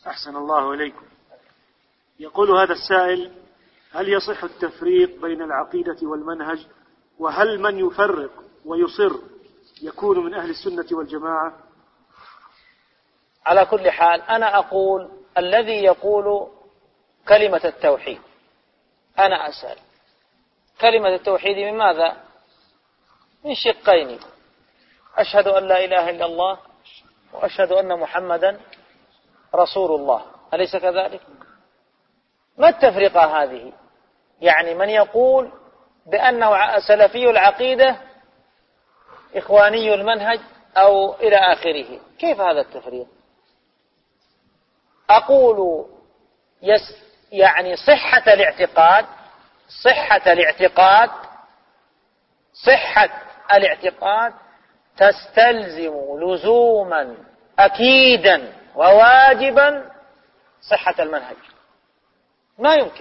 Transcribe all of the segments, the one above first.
أحسن الله إليكم. يقول هذا السائل: هل يصح التفريق بين العقيدة والمنهج؟ وهل من يفرق ويصر يكون من أهل السنة والجماعة؟ على كل حال أنا أقول الذي يقول كلمة التوحيد، أنا أسأل كلمة التوحيد من ماذا؟ من شقين: أشهد أن لا إله إلا الله وأشهد أن محمدا رسول الله، أليس كذلك؟ ما التفرقة هذه؟ يعني من يقول بأنه سلفي العقيدة إخواني المنهج أو إلى آخره، كيف هذا التفريق؟ أقول يعني صحة الاعتقاد تستلزم لزوما أكيدا وواجبا صحة المنهج. ما يمكن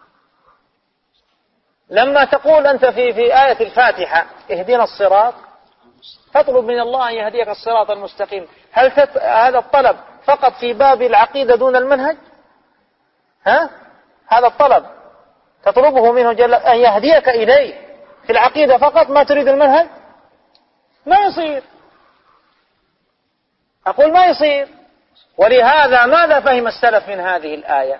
لما تقول أنت في آية الفاتحة اهدنا الصراط، تطلب من الله أن يهديك الصراط المستقيم، هل هذا الطلب فقط في باب العقيدة دون المنهج؟ هذا الطلب تطلبه منه جل أن يهديك إليه في العقيدة فقط، ما تريد المنهج؟ ما يصير. أقول ما يصير. ولهذا ماذا فهم السلف من هذه الآية؟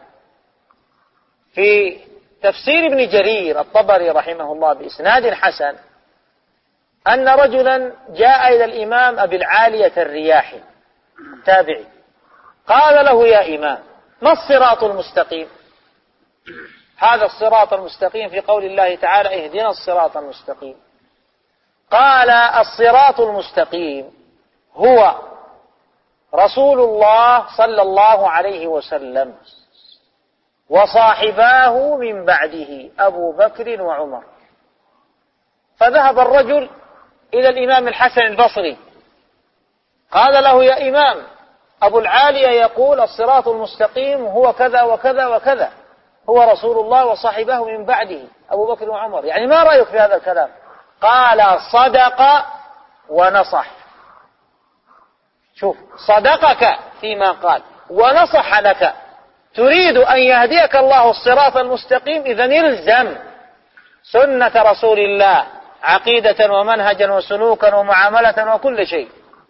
في تفسير ابن جرير الطبري رحمه الله بإسناد حسن أن رجلا جاء إلى الإمام أبي العالية الرياحي التابعي، قال له: يا إمام، ما الصراط المستقيم؟ هذا الصراط المستقيم في قول الله تعالى: اهدنا الصراط المستقيم. قال: الصراط المستقيم هو رسول الله صلى الله عليه وسلم وصاحباه من بعده أبو بكر وعمر. فذهب الرجل إلى الإمام الحسن البصري قال له: يا إمام، أبو العالية يقول الصراط المستقيم هو كذا وكذا وكذا، هو رسول الله وصاحبه من بعده أبو بكر وعمر، يعني ما رأيك في هذا الكلام؟ قال: صدق ونصح. شوف، صدقك فيما قال ونصح لك. تريد أن يهديك الله الصراط المستقيم، إذن الزم سنة رسول الله عقيدة ومنهجا وسلوكا ومعاملة وكل شيء.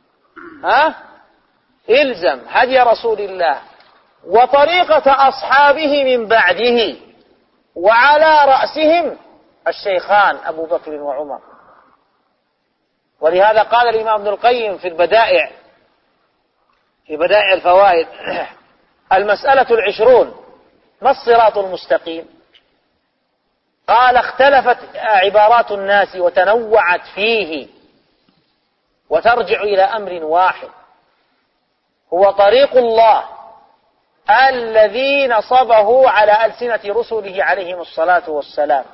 الزم هدي رسول الله وطريقة أصحابه من بعده، وعلى رأسهم الشيخان أبو بكر وعمر. ولهذا قال الإمام ابن القيم في بدائع الفوائد: المسألة 20، ما الصراط المستقيم؟ قال: اختلفت عبارات الناس وتنوعت فيه، وترجع إلى أمر واحد، هو طريق الله الذي نصبه على ألسنة رسله عليهم الصلاة والسلام،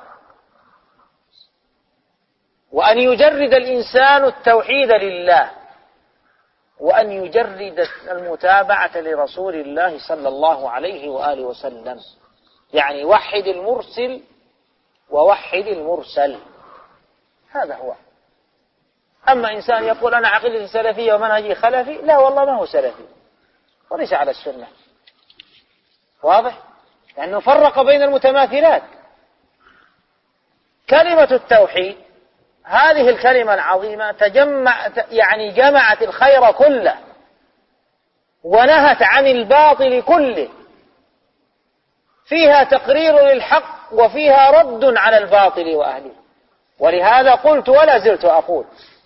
وأن يجرد الإنسان التوحيد لله، وأن يجرد المتابعة لرسول الله صلى الله عليه وآله وسلم، يعني وحد المرسل ووحد المرسل، هذا هو. أما إنسان يقول أنا عقيدتي سلفية ومنهجي خلفي، لا والله ما هو سلفي وليس على السنة. واضح؟ لأنه فرق بين المتماثلات. كلمة التوحيد هذه الكلمة العظيمة يعني جمعت الخير كله ونهت عن الباطل كله، فيها تقرير للحق وفيها رد على الباطل وأهله. ولهذا قلت ولا زلت أقول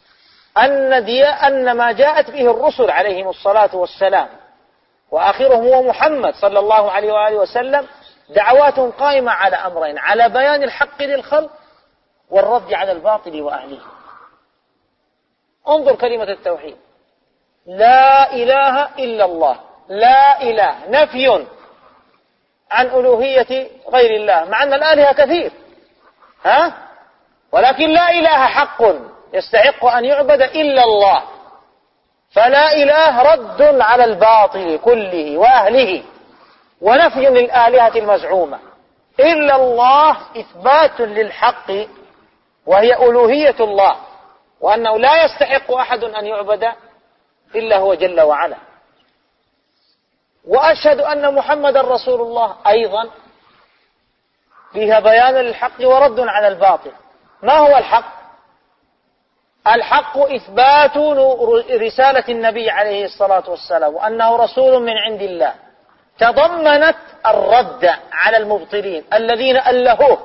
أن ما جاءت به الرسل عليهم الصلاة والسلام وآخرهم هو محمد صلى الله عليه وآله وسلم دعوات قائمة على أمرين: على بيان الحق للخلق والرد على الباطل وأهله. انظر كلمة التوحيد: لا إله إلا الله، لا إله نفي عن ألوهية غير الله، مع أن الآلهة كثير ولكن لا إله حق يستحق أن يعبد إلا الله، فلا إله رد على الباطل كله وأهله، ونفي للآلهة المزعومة. إلا الله إثبات للحق وهي ألوهية الله، وأنه لا يستحق أحد أن يعبد إلا هو جل وعلا. وأشهد أن محمد رسول الله أيضا فيها بيان للحق ورد على الباطل. ما هو الحق؟ الحق إثبات رسالة النبي عليه الصلاة والسلام وأنه رسول من عند الله، تضمنت الرد على المبطلين الذين ألهوه،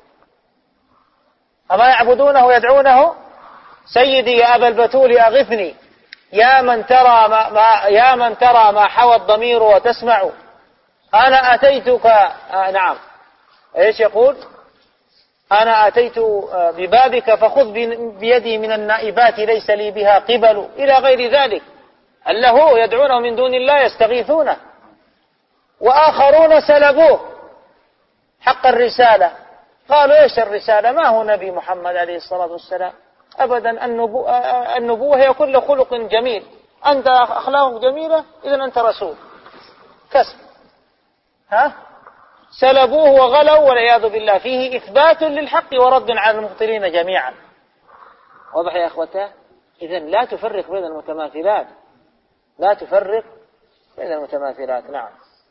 أما يعبدونه ويدعونه سيدي يا أبا البتول أغثني، يا من ترى ما حوى الضمير وتسمع، أنا أتيتك نعم إيش يقول؟ أنا أتيت ببابك فخذ بيدي من النائبات ليس لي بها قبل، إلى غير ذلك. ألهوه يدعونه من دون الله يستغيثونه. وآخرون سلبوه حق الرسالة، قالوا إيش الرسالة؟ ما هو نبي محمد عليه الصلاة والسلام أبدا، النبوة هي كل خلق جميل، أنت أخلاقك جميلة إذن أنت رسول، كسب. سلبوه وغلوا والعياذ بالله. فيه إثبات للحق ورد على المبطلين جميعا. واضح يا أخوته؟ إذن لا تفرق بين المتماثلات، لا تفرق بين المتماثلات. نعم.